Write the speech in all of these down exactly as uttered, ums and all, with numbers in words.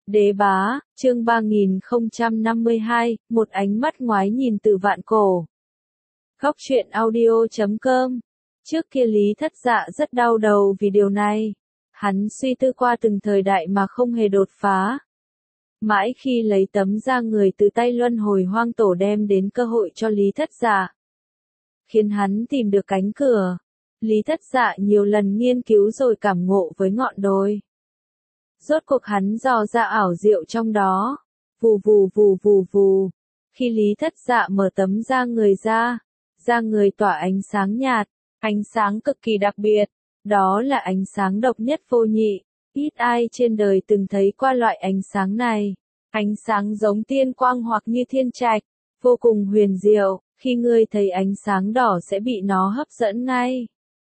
Đế bá, chương ba nghìn không trăm năm mươi hai, một ánh mắt ngoái nhìn từ vạn cổ. Góc truyện audio chấm com. Trước kia Lý Thất Dạ rất đau đầu vì điều này. Hắn suy tư qua từng thời đại mà không hề đột phá. Mãi khi lấy tấm da người từ tay luân hồi hoang tổ đem đến cơ hội cho Lý Thất Dạ, khiến hắn tìm được cánh cửa. Lý Thất Dạ nhiều lần nghiên cứu rồi cảm ngộ với ngọn đồi. Rốt cuộc hắn dò ra ảo diệu trong đó. Vù vù vù vù vù. Khi Lý Thất Dạ mở tấm da người ra, da người tỏa ánh sáng nhạt, ánh sáng cực kỳ đặc biệt. Đó là ánh sáng độc nhất vô nhị. Ít ai trên đời từng thấy qua loại ánh sáng này. Ánh sáng giống tiên quang hoặc như thiên trạch, vô cùng huyền diệu. Khi ngươi thấy ánh sáng đỏ sẽ bị nó hấp dẫn ngay,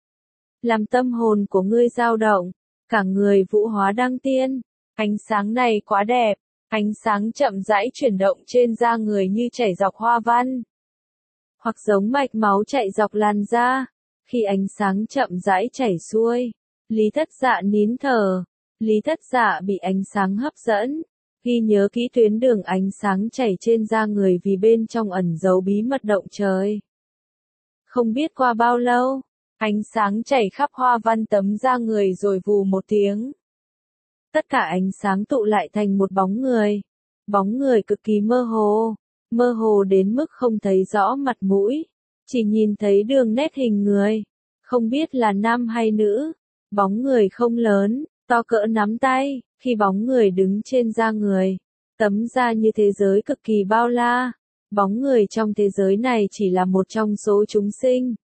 làm tâm hồn của ngươi dao động, cả người vũ hóa đăng tiên. Ánh sáng này quá đẹp, ánh sáng chậm rãi chuyển động trên da người như chảy dọc hoa văn, hoặc giống mạch máu chạy dọc làn da. Khi ánh sáng chậm rãi chảy xuôi, Lý Thất Dạ nín thở. Lý Thất Dạ bị ánh sáng hấp dẫn, ghi nhớ kỹ tuyến đường ánh sáng chảy trên da người vì bên trong ẩn giấu bí mật động trời. Không biết qua bao lâu, ánh sáng chảy khắp hoa văn tấm da người rồi vù một tiếng. Tất cả ánh sáng tụ lại thành một bóng người. Bóng người cực kỳ mơ hồ, mơ hồ đến mức không thấy rõ mặt mũi, chỉ nhìn thấy đường nét hình người, không biết là nam hay nữ. Bóng người không lớn, to cỡ nắm tay. Khi bóng người đứng trên da người, tấm da như thế giới cực kỳ bao la. Bóng người trong thế giới này chỉ là một trong số chúng sinh.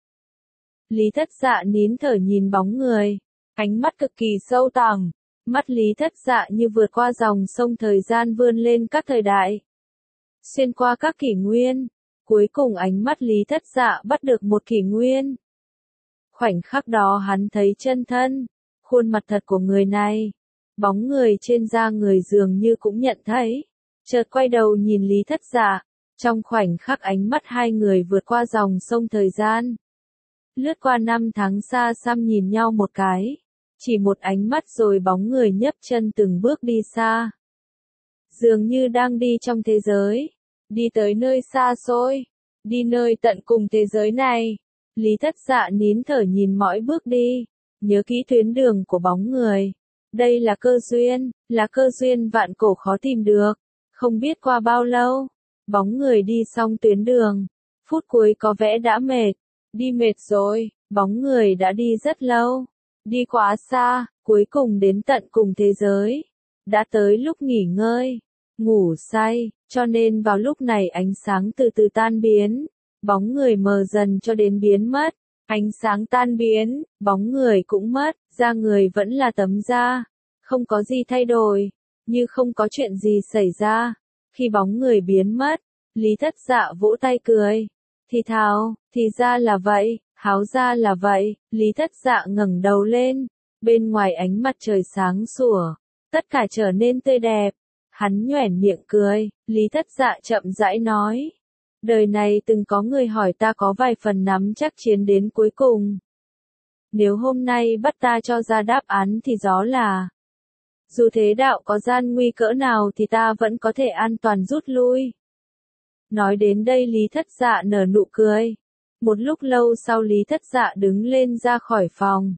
Lý Thất Dạ nín thở nhìn bóng người, ánh mắt cực kỳ sâu thẳm. Mắt Lý Thất Dạ như vượt qua dòng sông thời gian vươn lên các thời đại, xuyên qua các kỷ nguyên. Cuối cùng ánh mắt Lý Thất Dạ bắt được một kỷ nguyên. Khoảnh khắc đó hắn thấy chân thân, khuôn mặt thật của người này. Bóng người trên da người dường như cũng nhận thấy, chợt quay đầu nhìn Lý Thất Dạ. Trong khoảnh khắc ánh mắt hai người vượt qua dòng sông thời gian, lướt qua năm tháng xa xăm nhìn nhau một cái, chỉ một ánh mắt rồi bóng người nhấc chân từng bước đi xa. Dường như đang đi trong thế giới, đi tới nơi xa xôi, đi nơi tận cùng thế giới này. Lý Thất Dạ nín thở nhìn mỗi bước đi, nhớ kỹ tuyến đường của bóng người. Đây là cơ duyên, là cơ duyên vạn cổ khó tìm được. Không biết qua bao lâu, bóng người đi xong tuyến đường, phút cuối có vẻ đã mệt. Đi mệt rồi, bóng người đã đi rất lâu, đi quá xa, cuối cùng đến tận cùng thế giới. Đã tới lúc nghỉ ngơi, ngủ say, cho nên vào lúc này ánh sáng từ từ tan biến, bóng người mờ dần cho đến biến mất. Ánh sáng tan biến, bóng người cũng mất, da người vẫn là tấm da, không có gì thay đổi, như không có chuyện gì xảy ra. Khi bóng người biến mất, Lý Thất Dạ vỗ tay cười, thì thào, thì ra là vậy, háo ra là vậy. Lý Thất Dạ ngẩng đầu lên, bên ngoài ánh mặt trời sáng sủa, tất cả trở nên tươi đẹp. Hắn nhoẻn miệng cười, Lý Thất Dạ chậm rãi nói, đời này từng có người hỏi ta có vài phần nắm chắc chiến đến cuối cùng. Nếu hôm nay bắt ta cho ra đáp án thì đó là, dù thế đạo có gian nguy cỡ nào thì ta vẫn có thể an toàn rút lui. Nói đến đây Lý Thất Dạ nở nụ cười. Một lúc lâu sau Lý Thất Dạ đứng lên ra khỏi phòng.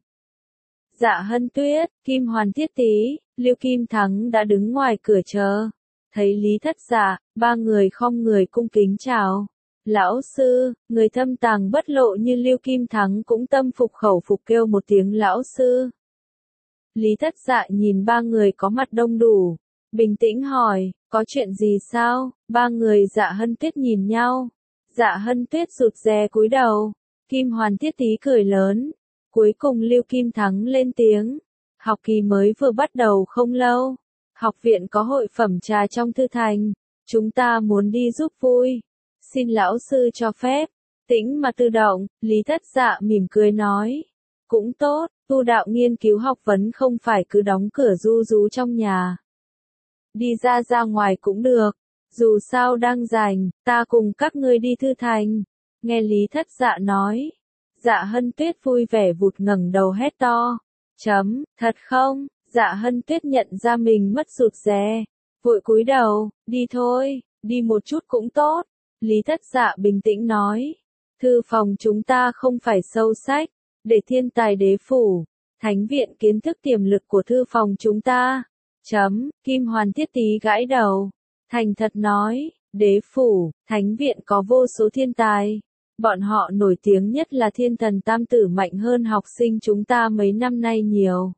Dạ Hân Tuyết, Kim Hoàn Thiết Tí, Lưu Kim Thắng đã đứng ngoài cửa chờ. Thấy Lý Thất Dạ, ba người khom người cung kính chào. Lão sư. Người thâm tàng bất lộ như Lưu Kim Thắng cũng tâm phục khẩu phục kêu một tiếng lão sư. Lý Thất Dạ nhìn ba người có mặt đông đủ, bình tĩnh hỏi, có chuyện gì sao? Ba người Dạ Hân Tuyết nhìn nhau. Dạ Hân Tuyết rụt rè cúi đầu. Kim Hoàn Thiết Tí cười lớn. Cuối cùng Lưu Kim Thắng lên tiếng. Học kỳ mới vừa bắt đầu không lâu. Học viện có hội phẩm trà trong thư thành. Chúng ta muốn đi giúp vui. Xin lão sư cho phép. Tĩnh mà tự động, Lý Thất Dạ mỉm cười nói. Cũng tốt, tu đạo nghiên cứu học vấn không phải cứ đóng cửa ru rú trong nhà. Đi ra ra ngoài cũng được. Dù sao đang rảnh, ta cùng các ngươi đi thư thành. Nghe Lý Thất Dạ nói. Dạ Hân Tuyết vui vẻ vụt ngẩng đầu hét to. Chấm, thật không? Dạ Hân Tuyết nhận ra mình mất rụt rè. vội cúi đầu, đi thôi, đi một chút cũng tốt. Lý Thất Dạ bình tĩnh nói, thư phòng chúng ta không phải sâu sách, để thiên tài đế phủ, thánh viện kiến thức tiềm lực của thư phòng chúng ta. Chấm, Kim Hoàn Thiết Tí gãi đầu, thành thật nói, đế phủ, thánh viện có vô số thiên tài. Bọn họ nổi tiếng nhất là thiên thần tam tử mạnh hơn học sinh chúng ta mấy năm nay nhiều.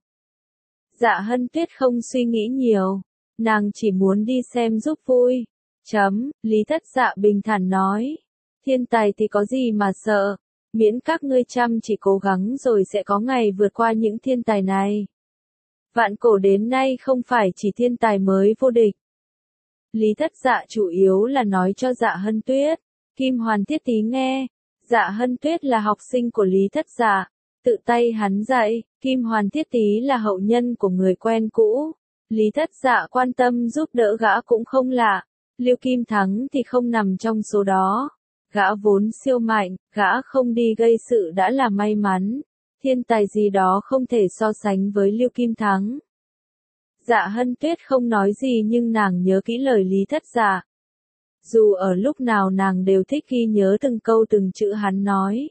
Dạ Hân Tuyết không suy nghĩ nhiều, nàng chỉ muốn đi xem giúp vui. Chấm, Lý Thất Dạ bình thản nói, thiên tài thì có gì mà sợ, miễn các ngươi chăm chỉ cố gắng rồi sẽ có ngày vượt qua những thiên tài này. Vạn cổ đến nay không phải chỉ thiên tài mới vô địch. Lý Thất Dạ chủ yếu là nói cho Dạ Hân Tuyết. Kim Hoàn Thiết Tí nghe, Dạ Hân Tuyết là học sinh của Lý Thất Dạ, tự tay hắn dạy. Kim Hoàn Thiết Tí là hậu nhân của người quen cũ, Lý Thất Dạ quan tâm giúp đỡ gã cũng không lạ. Lưu Kim Thắng thì không nằm trong số đó. Gã vốn siêu mạnh, gã không đi gây sự đã là may mắn. Thiên tài gì đó không thể so sánh với Lưu Kim Thắng. Dạ Hân Tuyết không nói gì nhưng nàng nhớ kỹ lời Lý Thất Dạ. Dù ở lúc nào nàng đều thích ghi nhớ từng câu từng chữ hắn nói.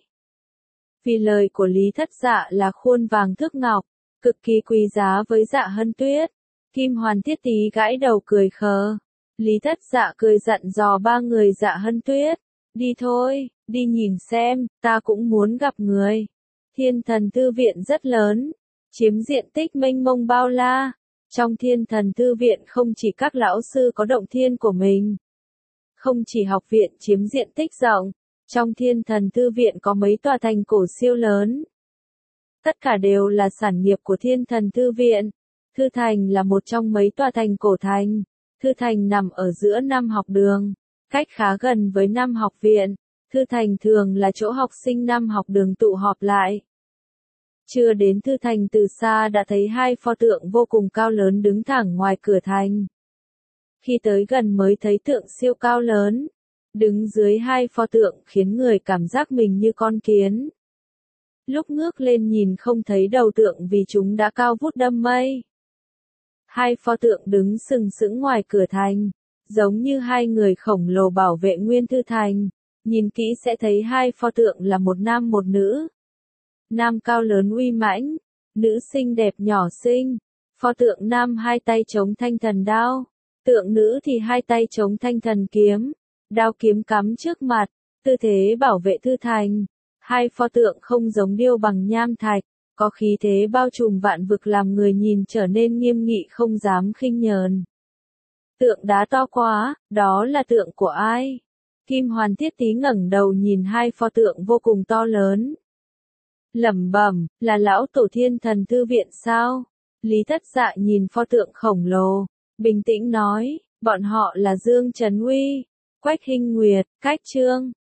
Vì lời của Lý Thất Dạ là khuôn vàng thước ngọc, cực kỳ quý giá với Dạ Hân Tuyết. Kim Hoàn Thiết Tí gãi đầu cười khờ. Lý Thất Dạ cười dặn dò ba người Dạ Hân Tuyết. Đi thôi, đi nhìn xem, ta cũng muốn gặp người. Thiên thần thư viện rất lớn, chiếm diện tích mênh mông bao la. Trong thiên thần thư viện không chỉ các lão sư có động thiên của mình. Không chỉ học viện chiếm diện tích rộng, trong thiên thần thư viện có mấy tòa thành cổ siêu lớn. Tất cả đều là sản nghiệp của thiên thần thư viện. Thư thành là một trong mấy tòa thành cổ thành. Thư thành nằm ở giữa năm học đường, cách khá gần với năm học viện. Thư thành thường là chỗ học sinh năm học đường tụ họp lại. Chưa đến thư thành từ xa đã thấy hai pho tượng vô cùng cao lớn đứng thẳng ngoài cửa thành. Khi tới gần mới thấy tượng siêu cao lớn, đứng dưới hai pho tượng khiến người cảm giác mình như con kiến. Lúc ngước lên nhìn không thấy đầu tượng vì chúng đã cao vút đâm mây. Hai pho tượng đứng sừng sững ngoài cửa thành, giống như hai người khổng lồ bảo vệ nguyên thư thành. Nhìn kỹ sẽ thấy hai pho tượng là một nam một nữ. Nam cao lớn uy mãnh, nữ xinh đẹp nhỏ xinh. Pho tượng nam hai tay chống thanh thần đao, tượng nữ thì hai tay chống thanh thần kiếm, đao kiếm cắm trước mặt, tư thế bảo vệ thư thành. Hai pho tượng không giống điêu bằng nham thạch, có khí thế bao trùm vạn vực làm người nhìn trở nên nghiêm nghị không dám khinh nhờn. Tượng đá to quá, đó là tượng của ai? Kim Hoàn Thiết Tí ngẩng đầu nhìn hai pho tượng vô cùng to lớn. Lẩm bẩm, là lão tổ thiên thần thư viện sao? Lý Thất Dạ nhìn pho tượng khổng lồ, bình tĩnh nói, bọn họ là Dương Trấn Uy, Quách Hinh Nguyệt, Cách Trương,